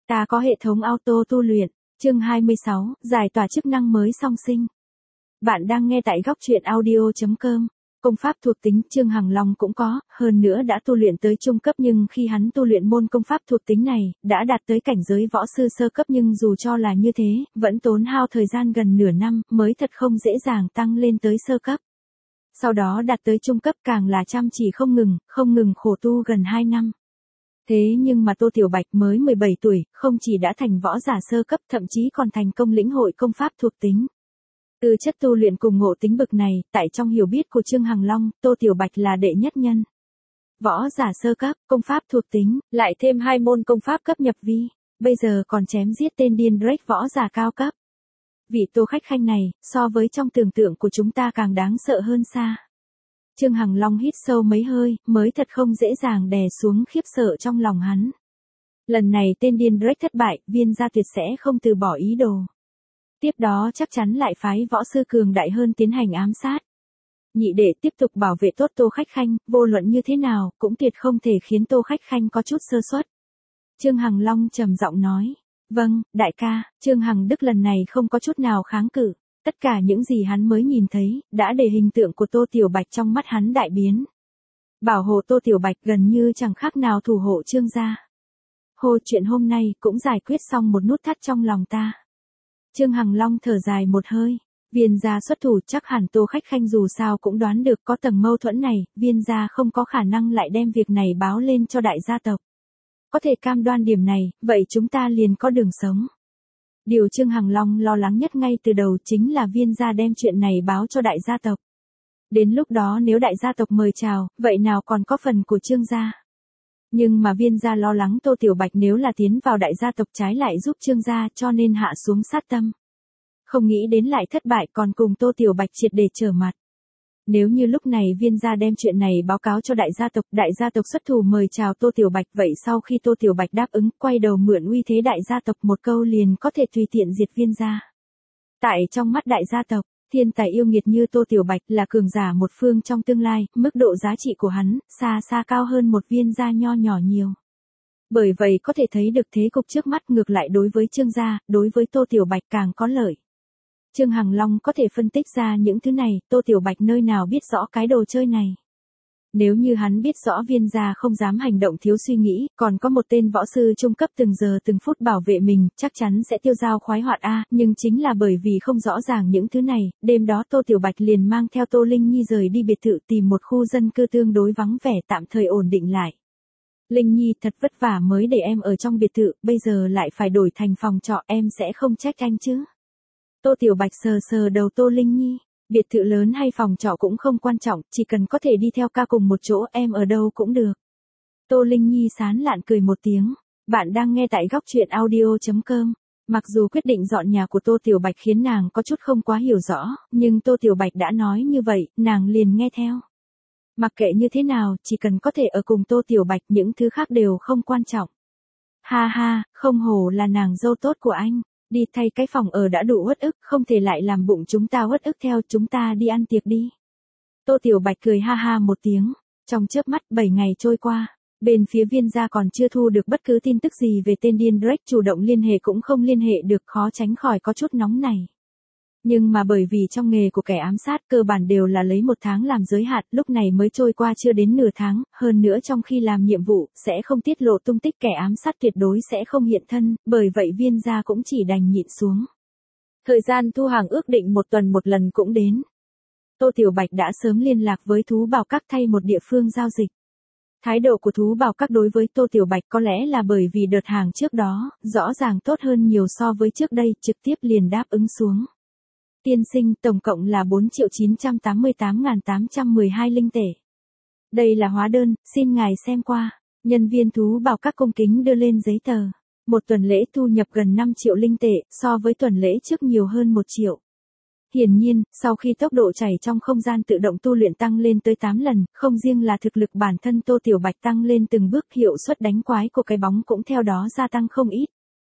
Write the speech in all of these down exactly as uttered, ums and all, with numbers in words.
Ta có hệ thống auto tu luyện. Chương hai mươi sáu, giải tỏa chức năng mới song sinh. Bạn đang nghe tại góc truyện audio chấm com. Công pháp thuộc tính Trương Hằng Long cũng có, hơn nữa đã tu luyện tới trung cấp, nhưng khi hắn tu luyện môn công pháp thuộc tính này, đã đạt tới cảnh giới võ sư sơ cấp, nhưng dù cho là như thế, vẫn tốn hao thời gian gần nửa năm, mới thật không dễ dàng tăng lên tới sơ cấp. Sau đó đạt tới trung cấp càng là chăm chỉ không ngừng, không ngừng khổ tu gần hai năm. Thế nhưng mà Tô Tiểu Bạch mới mười bảy tuổi, không chỉ đã thành võ giả sơ cấp, thậm chí còn thành công lĩnh hội công pháp thuộc tính. Từ chất tu luyện cùng ngộ tính bực này, tại trong hiểu biết của Trương Hằng Long, Tô Tiểu Bạch là đệ nhất nhân. Võ giả sơ cấp, công pháp thuộc tính, lại thêm hai môn công pháp cấp nhập vi, bây giờ còn chém giết tên điên Drake võ giả cao cấp. Vị Tô khách khanh này, so với trong tưởng tượng của chúng ta càng đáng sợ hơn xa. Trương Hằng Long hít sâu mấy hơi, mới thật không dễ dàng đè xuống khiếp sợ trong lòng hắn. Lần này tên điên Drake thất bại, Viên gia tuyệt sẽ không từ bỏ ý đồ. Tiếp đó chắc chắn lại phái võ sư cường đại hơn tiến hành ám sát. Nhị đệ tiếp tục bảo vệ tốt Tô khách khanh, vô luận như thế nào, cũng tuyệt không thể khiến Tô khách khanh có chút sơ suất. Trương Hằng Long trầm giọng nói. Vâng, đại ca. Trương Hằng Đức lần này không có chút nào kháng cự. Tất cả những gì hắn mới nhìn thấy, đã để hình tượng của Tô Tiểu Bạch trong mắt hắn đại biến. Bảo hộ Tô Tiểu Bạch gần như chẳng khác nào thủ hộ Trương gia. Hồ, chuyện hôm nay cũng giải quyết xong một nút thắt trong lòng ta. Trương Hằng Long thở dài một hơi. Viên gia xuất thủ, chắc hẳn Tô khách khanh dù sao cũng đoán được có tầng mâu thuẫn này, Viên gia không có khả năng lại đem việc này báo lên cho đại gia tộc. Có thể cam đoan điểm này, vậy chúng ta liền có đường sống. Điều Trương Hằng Long lo lắng nhất ngay từ đầu chính là Viên gia đem chuyện này báo cho đại gia tộc. Đến lúc đó nếu đại gia tộc mời chào, vậy nào còn có phần của Trương gia. Nhưng mà Viên gia lo lắng Tô Tiểu Bạch nếu là tiến vào đại gia tộc trái lại giúp Trương gia, cho nên hạ xuống sát tâm. Không nghĩ đến lại thất bại, còn cùng Tô Tiểu Bạch triệt để trở mặt. Nếu như lúc này Viên gia đem chuyện này báo cáo cho đại gia tộc, đại gia tộc xuất thủ mời chào Tô Tiểu Bạch, vậy sau khi Tô Tiểu Bạch đáp ứng, quay đầu mượn uy thế đại gia tộc một câu liền có thể tùy tiện diệt Viên gia. Tại trong mắt đại gia tộc, thiên tài yêu nghiệt như Tô Tiểu Bạch là cường giả một phương trong tương lai, mức độ giá trị của hắn, xa xa cao hơn một Viên gia nho nhỏ nhiều. Bởi vậy có thể thấy được thế cục trước mắt ngược lại đối với Trương gia, đối với Tô Tiểu Bạch càng có lợi. Trương Hằng Long có thể phân tích ra những thứ này, Tô Tiểu Bạch nơi nào biết rõ cái đồ chơi này. Nếu như hắn biết rõ Viên gia không dám hành động thiếu suy nghĩ, còn có một tên võ sư trung cấp từng giờ từng phút bảo vệ mình, chắc chắn sẽ tiêu dao khoái hoạt a, nhưng chính là bởi vì không rõ ràng những thứ này, đêm đó Tô Tiểu Bạch liền mang theo Tô Linh Nhi rời đi biệt thự tìm một khu dân cư tương đối vắng vẻ tạm thời ổn định lại. Linh Nhi, thật vất vả mới để em ở trong biệt thự, bây giờ lại phải đổi thành phòng trọ, em sẽ không trách anh chứ. Tô Tiểu Bạch sờ sờ đầu Tô Linh Nhi, biệt thự lớn hay phòng trọ cũng không quan trọng, chỉ cần có thể đi theo ca cùng một chỗ, em ở đâu cũng được. Tô Linh Nhi sán lạn cười một tiếng. Bạn đang nghe tại góc truyện audio chấm com. Mặc dù quyết định dọn nhà của Tô Tiểu Bạch khiến nàng có chút không quá hiểu rõ, nhưng Tô Tiểu Bạch đã nói như vậy, nàng liền nghe theo. Mặc kệ như thế nào, chỉ cần có thể ở cùng Tô Tiểu Bạch, những thứ khác đều không quan trọng. Ha ha, không hổ là nàng dâu tốt của anh. Đi thay cái phòng ở đã đủ uất ức, không thể lại làm bụng chúng ta uất ức theo, chúng ta đi ăn tiệc đi. Tô Tiểu Bạch cười ha ha một tiếng. Trong chớp mắt bảy ngày trôi qua, bên phía Viên gia còn chưa thu được bất cứ tin tức gì về tên điên Drake, chủ động liên hệ cũng không liên hệ được, khó tránh khỏi có chút nóng này. Nhưng mà bởi vì trong nghề của kẻ ám sát cơ bản đều là lấy một tháng làm giới hạn, lúc này mới trôi qua chưa đến nửa tháng, hơn nữa trong khi làm nhiệm vụ, sẽ không tiết lộ tung tích, kẻ ám sát tuyệt đối sẽ không hiện thân, bởi vậy Viên gia cũng chỉ đành nhịn xuống. Thời gian thu hàng ước định một tuần một lần cũng đến. Tô Tiểu Bạch đã sớm liên lạc với thú bảo các thay một địa phương giao dịch. Thái độ của thú bảo các đối với Tô Tiểu Bạch có lẽ là bởi vì đợt hàng trước đó, rõ ràng tốt hơn nhiều so với trước đây, trực tiếp liền đáp ứng xuống. Tiên sinh, tổng cộng là bốn triệu chín trăm tám mươi tám nghìn tám trăm mười hai linh tệ. Đây là hóa đơn, xin ngài xem qua. Nhân viên thú bảo các cung kính đưa lên giấy tờ. Một tuần lễ thu nhập gần năm triệu linh tệ, so với tuần lễ trước nhiều hơn một triệu. Hiển nhiên, sau khi tốc độ chảy trong không gian tự động tu luyện tăng lên tới tám lần, không riêng là thực lực bản thân Tô Tiểu Bạch tăng lên từng bước, hiệu suất đánh quái của cái bóng cũng theo đó gia tăng không ít.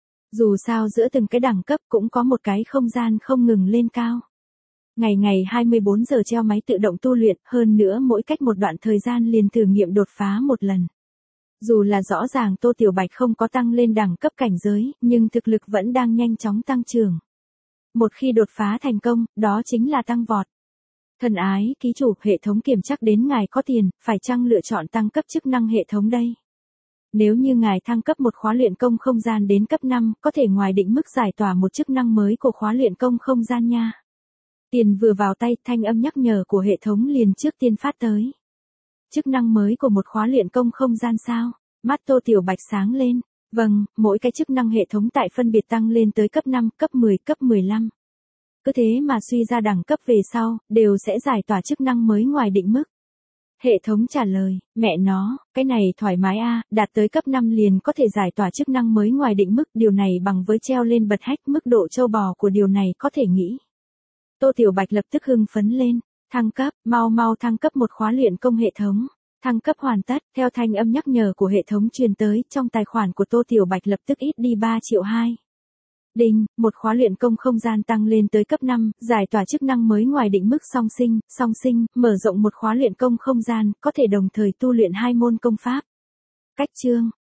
Dù sao giữa từng cái đẳng cấp cũng có một cái không gian không ngừng lên cao. Ngày ngày hai mươi bốn giờ treo máy tự động tu luyện, hơn nữa mỗi cách một đoạn thời gian liền thử nghiệm đột phá một lần. Dù là rõ ràng Tô Tiểu Bạch không có tăng lên đẳng cấp cảnh giới, nhưng thực lực vẫn đang nhanh chóng tăng trưởng. Một khi đột phá thành công, đó chính là tăng vọt. Thân ái, ký chủ, hệ thống kiểm chắc đến ngài có tiền, phải chăng lựa chọn tăng cấp chức năng hệ thống đây? Nếu như ngài thăng cấp một khóa luyện công không gian đến cấp năm, có thể ngoài định mức giải tỏa một chức năng mới của khóa luyện công không gian nha. Tiền vừa vào tay, thanh âm nhắc nhở của hệ thống liền trước tiên phát tới. Chức năng mới của một khóa luyện công không gian sao? Mắt Tô Tiểu Bạch sáng lên. Vâng, mỗi cái chức năng hệ thống tại phân biệt tăng lên tới cấp năm, cấp mười, cấp mười lăm. Cứ thế mà suy ra đẳng cấp về sau, đều sẽ giải tỏa chức năng mới ngoài định mức. Hệ thống trả lời, mẹ nó, cái này thoải mái a, đạt tới cấp năm liền có thể giải tỏa chức năng mới ngoài định mức, điều này bằng với treo lên bật hách, mức độ trâu bò của điều này có thể nghĩ. Tô Tiểu Bạch lập tức hưng phấn lên, thăng cấp, mau mau thăng cấp một khóa luyện công hệ thống. Thăng cấp hoàn tất, theo thanh âm nhắc nhở của hệ thống truyền tới, trong tài khoản của Tô Tiểu Bạch lập tức ít đi ba triệu hai. Đinh, một khóa luyện công không gian tăng lên tới cấp năm, giải tỏa chức năng mới ngoài định mức song sinh, song sinh, mở rộng một khóa luyện công không gian, có thể đồng thời tu luyện hai môn công pháp. Cách chương